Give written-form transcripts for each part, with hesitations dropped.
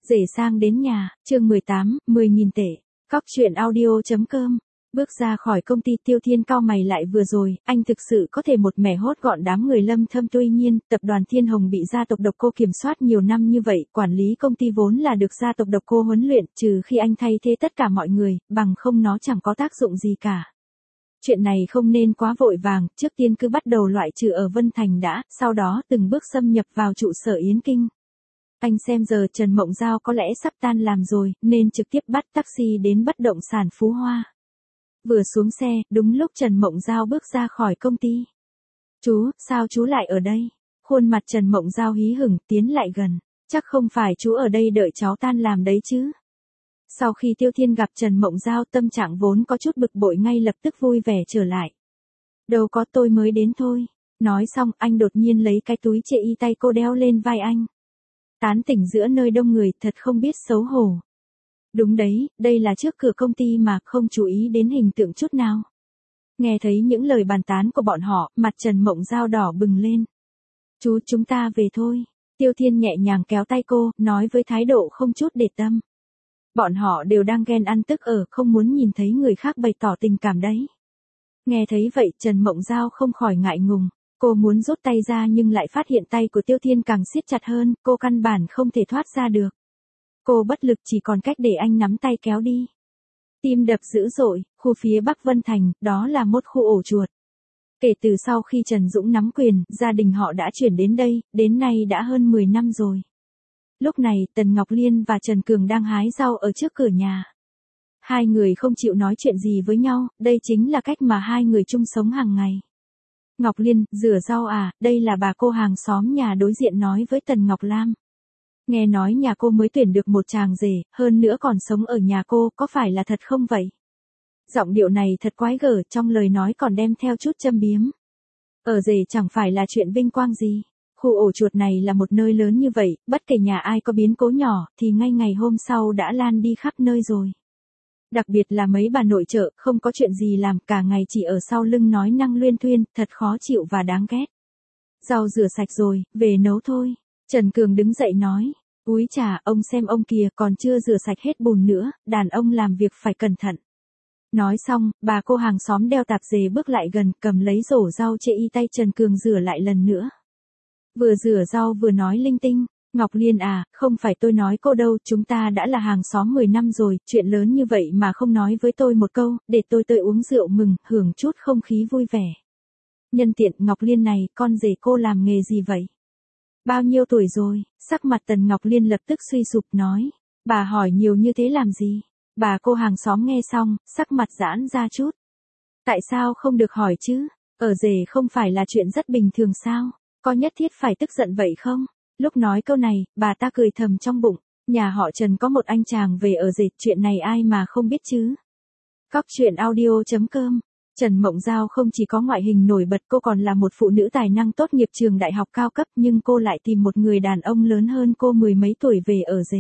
Rể sang đến nhà, chương 18, 10.000 tệ. Cóc truyện audio.com. Bước ra khỏi công ty Tiêu Thiên cau mày lại vừa rồi, anh thực sự có thể một mẻ hốt gọn đám người Lâm Thâm. Tuy nhiên, tập đoàn Thiên Hồng bị gia tộc Độc Cô kiểm soát nhiều năm như vậy, quản lý công ty vốn là được gia tộc Độc Cô huấn luyện, trừ khi anh thay thế tất cả mọi người, bằng không nó chẳng có tác dụng gì cả. Chuyện này không nên quá vội vàng, trước tiên cứ bắt đầu loại trừ ở Vân Thành đã, sau đó từng bước xâm nhập vào trụ sở Yến Kinh. Anh xem giờ Trần Mộng Giao có lẽ sắp tan làm rồi, nên trực tiếp bắt taxi đến bất động sản Phú Hoa. Vừa xuống xe, đúng lúc Trần Mộng Giao bước ra khỏi công ty. Chú, sao chú lại ở đây? Khuôn mặt Trần Mộng Giao hí hửng tiến lại gần. Chắc không phải chú ở đây đợi cháu tan làm đấy chứ? Sau khi Tiêu Thiên gặp Trần Mộng Giao, tâm trạng vốn có chút bực bội ngay lập tức vui vẻ trở lại. Đâu có, tôi mới đến thôi. Nói xong, anh đột nhiên lấy cái túi chệ y tay cô đeo lên vai anh. Tán tỉnh giữa nơi đông người, thật không biết xấu hổ. Đúng đấy, đây là trước cửa công ty mà, không chú ý đến hình tượng chút nào. Nghe thấy những lời bàn tán của bọn họ, mặt Trần Mộng Giao đỏ bừng lên. Chú, chúng ta về thôi. Tiêu Thiên nhẹ nhàng kéo tay cô, nói với thái độ không chút để tâm. Bọn họ đều đang ghen ăn tức ở, không muốn nhìn thấy người khác bày tỏ tình cảm đấy. Nghe thấy vậy, Trần Mộng Giao không khỏi ngại ngùng. Cô muốn rút tay ra nhưng lại phát hiện tay của Tiêu Thiên càng siết chặt hơn, cô căn bản không thể thoát ra được. Cô bất lực chỉ còn cách để anh nắm tay kéo đi. Tim đập dữ dội, khu phía Bắc Vân Thành, đó là một khu ổ chuột. Kể từ sau khi Trần Dũng nắm quyền, gia đình họ đã chuyển đến đây, đến nay đã hơn 10 năm rồi. Lúc này, Tần Ngọc Liên và Trần Cường đang hái rau ở trước cửa nhà. Hai người không chịu nói chuyện gì với nhau, đây chính là cách mà hai người chung sống hàng ngày. Ngọc Liên, rửa rau à, đây là bà cô hàng xóm nhà đối diện nói với Tần Ngọc Lam. Nghe nói nhà cô mới tuyển được một chàng rể, hơn nữa còn sống ở nhà cô, có phải là thật không vậy? Giọng điệu này thật quái gở, trong lời nói còn đem theo chút châm biếm. Ở rể chẳng phải là chuyện vinh quang gì. Khu ổ chuột này là một nơi lớn như vậy, bất kể nhà ai có biến cố nhỏ, thì ngay ngày hôm sau đã lan đi khắp nơi rồi. Đặc biệt là mấy bà nội trợ, không có chuyện gì làm, cả ngày chỉ ở sau lưng nói năng luyên thuyên, thật khó chịu và đáng ghét. Rau rửa sạch rồi, về nấu thôi. Trần Cường đứng dậy nói. Úi chà, ông xem ông kìa, còn chưa rửa sạch hết bùn nữa, đàn ông làm việc phải cẩn thận. Nói xong, bà cô hàng xóm đeo tạp dề bước lại gần, cầm lấy rổ rau chệ y tay Trần Cường rửa lại lần nữa. Vừa rửa rau vừa nói linh tinh. Ngọc Liên à, không phải tôi nói cô đâu, chúng ta đã là hàng xóm 10 năm rồi, chuyện lớn như vậy mà không nói với tôi một câu, để tôi uống rượu mừng, hưởng chút không khí vui vẻ. Nhân tiện, Ngọc Liên này, con rể cô làm nghề gì vậy? Bao nhiêu tuổi rồi? Sắc mặt Tần Ngọc Liên lập tức suy sụp nói. Bà hỏi nhiều như thế làm gì? Bà cô hàng xóm nghe xong, sắc mặt giãn ra chút. Tại sao không được hỏi chứ? Ở rể không phải là chuyện rất bình thường sao? Có nhất thiết phải tức giận vậy không? Lúc nói câu này, bà ta cười thầm trong bụng. Nhà họ Trần có một anh chàng về ở rể, chuyện này ai mà không biết chứ? Cóc truyện audio.com. Trần Mộng Giao không chỉ có ngoại hình nổi bật, cô còn là một phụ nữ tài năng tốt nghiệp trường đại học cao cấp, nhưng cô lại tìm một người đàn ông lớn hơn cô mười mấy tuổi về ở rể.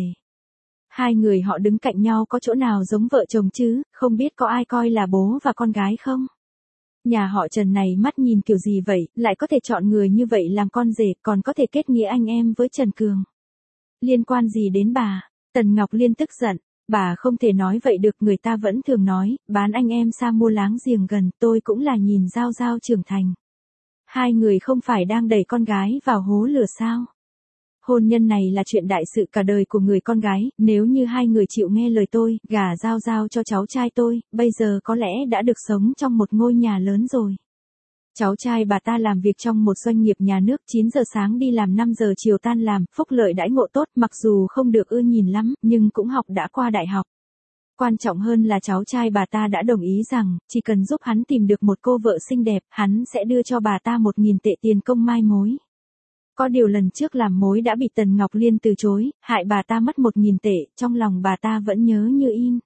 Hai người họ đứng cạnh nhau có chỗ nào giống vợ chồng chứ, không biết có ai coi là bố và con gái không? Nhà họ Trần này mắt nhìn kiểu gì vậy, lại có thể chọn người như vậy làm con rể, còn có thể kết nghĩa anh em với Trần Cường. Liên quan gì đến bà? Tần Ngọc Liên tức giận. Bà không thể nói vậy được, người ta vẫn thường nói, bán anh em xa mua láng giềng gần, tôi cũng là nhìn Giao Giao trưởng thành. Hai người không phải đang đẩy con gái vào hố lửa sao? Hôn nhân này là chuyện đại sự cả đời của người con gái, nếu như hai người chịu nghe lời tôi, gả Giao Giao cho cháu trai tôi, bây giờ có lẽ đã được sống trong một ngôi nhà lớn rồi. Cháu trai bà ta làm việc trong một doanh nghiệp nhà nước, 9 giờ sáng đi làm 5 giờ chiều tan làm, phúc lợi đãi ngộ tốt, mặc dù không được ưa nhìn lắm, nhưng cũng học đã qua đại học. Quan trọng hơn là cháu trai bà ta đã đồng ý rằng, chỉ cần giúp hắn tìm được một cô vợ xinh đẹp, hắn sẽ đưa cho bà ta 1.000 tệ tiền công mai mối. Có điều lần trước làm mối đã bị Tần Ngọc Liên từ chối, hại bà ta mất 1.000 tệ, trong lòng bà ta vẫn nhớ như in.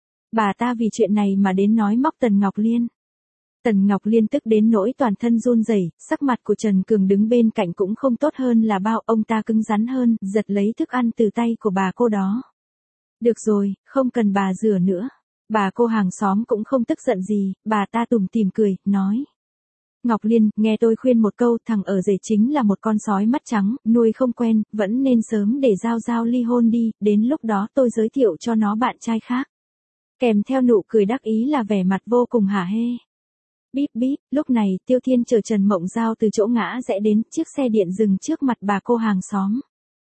Bà ta vì chuyện này mà đến nói móc Tần Ngọc Liên. Tần Ngọc Liên tức đến nỗi toàn thân run rẩy, sắc mặt của Trần Cường đứng bên cạnh cũng không tốt hơn là bao, ông ta cứng rắn hơn, giật lấy thức ăn từ tay của bà cô đó. Được rồi, không cần bà rửa nữa. Bà cô hàng xóm cũng không tức giận gì, bà ta tủm tỉm cười, nói. Ngọc Liên, nghe tôi khuyên một câu, thằng ở rể chính là một con sói mắt trắng, nuôi không quen, vẫn nên sớm để Giao Giao ly hôn đi, đến lúc đó tôi giới thiệu cho nó bạn trai khác. Kèm theo nụ cười đắc ý là vẻ mặt vô cùng hả hê. Bíp bíp, lúc này, Tiêu Thiên chở Trần Mộng Giao từ chỗ ngã rẽ đến, chiếc xe điện dừng trước mặt bà cô hàng xóm.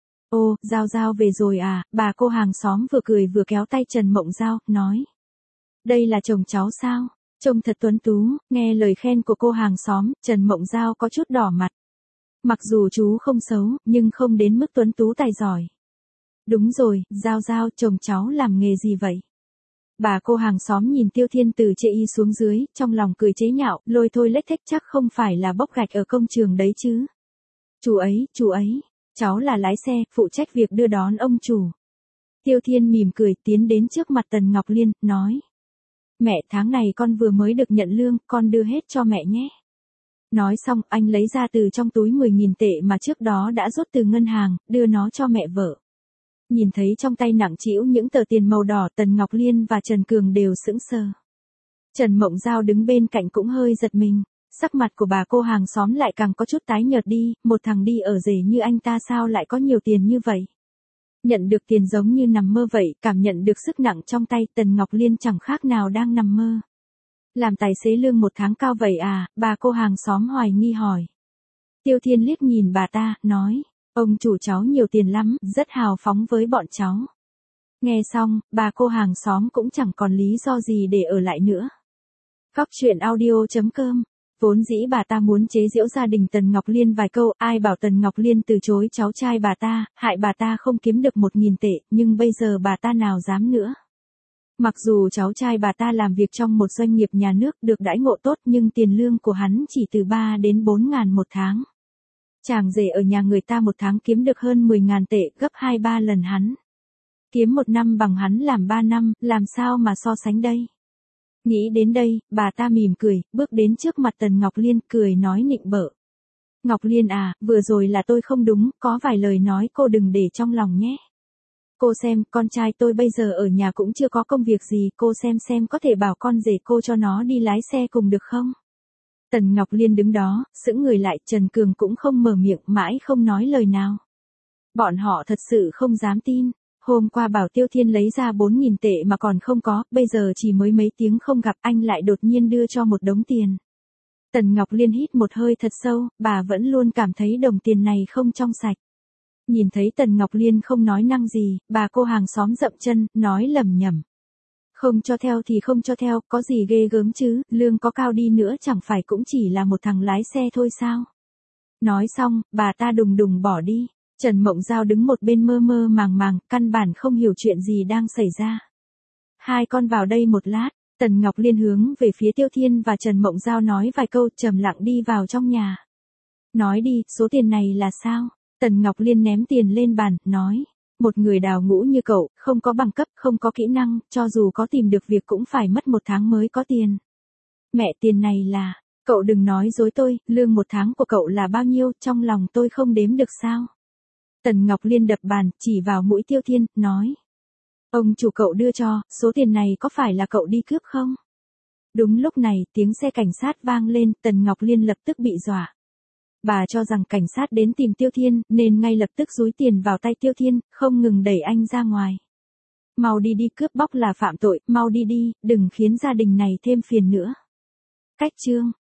Ô, Giao Giao về rồi à, bà cô hàng xóm vừa cười vừa kéo tay Trần Mộng Giao, nói. Đây là chồng cháu sao? Trông thật tuấn tú, nghe lời khen của cô hàng xóm, Trần Mộng Giao có chút đỏ mặt. Mặc dù chú không xấu, nhưng không đến mức tuấn tú tài giỏi. Đúng rồi, Giao Giao, chồng cháu làm nghề gì vậy? Bà cô hàng xóm nhìn Tiêu Thiên từ chê y xuống dưới, trong lòng cười chế nhạo, lôi thôi lếch thếch chắc không phải là bốc gạch ở công trường đấy chứ. Chú ấy, cháu là lái xe, phụ trách việc đưa đón ông chủ. Tiêu Thiên mỉm cười tiến đến trước mặt Tần Ngọc Liên, nói. Mẹ, tháng này con vừa mới được nhận lương, con đưa hết cho mẹ nhé. Nói xong, anh lấy ra từ trong túi 10.000 tệ mà trước đó đã rút từ ngân hàng, đưa nó cho mẹ vợ. Nhìn thấy trong tay nặng trĩu những tờ tiền màu đỏ, Tần Ngọc Liên và Trần Cường đều sững sờ. Trần Mộng Giao đứng bên cạnh cũng hơi giật mình, sắc mặt của bà cô hàng xóm lại càng có chút tái nhợt đi, một thằng đi ở rể như anh ta sao lại có nhiều tiền như vậy. Nhận được tiền giống như nằm mơ vậy, cảm nhận được sức nặng trong tay, Tần Ngọc Liên chẳng khác nào đang nằm mơ. Làm tài xế lương một tháng cao vậy à, bà cô hàng xóm hoài nghi hỏi. Tiêu Thiên liếc nhìn bà ta, nói, ông chủ cháu nhiều tiền lắm, rất hào phóng với bọn cháu. Nghe xong, bà cô hàng xóm cũng chẳng còn lý do gì để ở lại nữa. Cóc truyện audio.com. Vốn dĩ bà ta muốn chế giễu gia đình Tần Ngọc Liên vài câu, ai bảo Tần Ngọc Liên từ chối cháu trai bà ta, hại bà ta không kiếm được 1.000 tệ, nhưng bây giờ bà ta nào dám nữa. Mặc dù cháu trai bà ta làm việc trong một doanh nghiệp nhà nước được đãi ngộ tốt nhưng tiền lương của hắn chỉ từ 3 đến 4 ngàn một tháng. Chàng rể ở nhà người ta một tháng kiếm được hơn 10.000 tệ, gấp 2-3 lần hắn. Kiếm một năm bằng hắn làm 3 năm, làm sao mà so sánh đây? Nghĩ đến đây, bà ta mỉm cười, bước đến trước mặt Tần Ngọc Liên, cười nói nịnh bợ. Ngọc Liên à, vừa rồi là tôi không đúng, có vài lời nói cô đừng để trong lòng nhé. Cô xem, con trai tôi bây giờ ở nhà cũng chưa có công việc gì, cô xem có thể bảo con rể cô cho nó đi lái xe cùng được không? Tần Ngọc Liên đứng đó, sững người lại, Trần Cường cũng không mở miệng, mãi không nói lời nào. Bọn họ thật sự không dám tin. Hôm qua bảo Tiêu Thiên lấy ra 4.000 tệ mà còn không có, bây giờ chỉ mới mấy tiếng không gặp anh lại đột nhiên đưa cho một đống tiền. Tần Ngọc Liên hít một hơi thật sâu, bà vẫn luôn cảm thấy đồng tiền này không trong sạch. Nhìn thấy Tần Ngọc Liên không nói năng gì, bà cô hàng xóm dậm chân, nói lẩm nhẩm. Không cho theo thì không cho theo, có gì ghê gớm chứ, lương có cao đi nữa chẳng phải cũng chỉ là một thằng lái xe thôi sao. Nói xong, bà ta đùng đùng bỏ đi. Trần Mộng Giao đứng một bên mơ mơ màng màng, căn bản không hiểu chuyện gì đang xảy ra. Hai con vào đây một lát, Tần Ngọc Liên hướng về phía Tiêu Thiên và Trần Mộng Giao nói vài câu, trầm lặng đi vào trong nhà. Nói đi, số tiền này là sao? Tần Ngọc Liên ném tiền lên bàn, nói. Một người đào ngũ như cậu, không có bằng cấp, không có kỹ năng, cho dù có tìm được việc cũng phải mất 1 tháng mới có tiền. Mẹ, tiền này là, cậu đừng nói dối tôi, lương 1 tháng của cậu là bao nhiêu, trong lòng tôi không đếm được sao? Tần Ngọc Liên đập bàn, chỉ vào mũi Tiêu Thiên, nói. Ông chủ cậu đưa cho, số tiền này có phải là cậu đi cướp không? Đúng lúc này, tiếng xe cảnh sát vang lên, Tần Ngọc Liên lập tức bị dọa. Bà cho rằng cảnh sát đến tìm Tiêu Thiên, nên ngay lập tức dúi tiền vào tay Tiêu Thiên, không ngừng đẩy anh ra ngoài. Mau đi đi, cướp bóc là phạm tội, mau đi đi, đừng khiến gia đình này thêm phiền nữa. Cách chương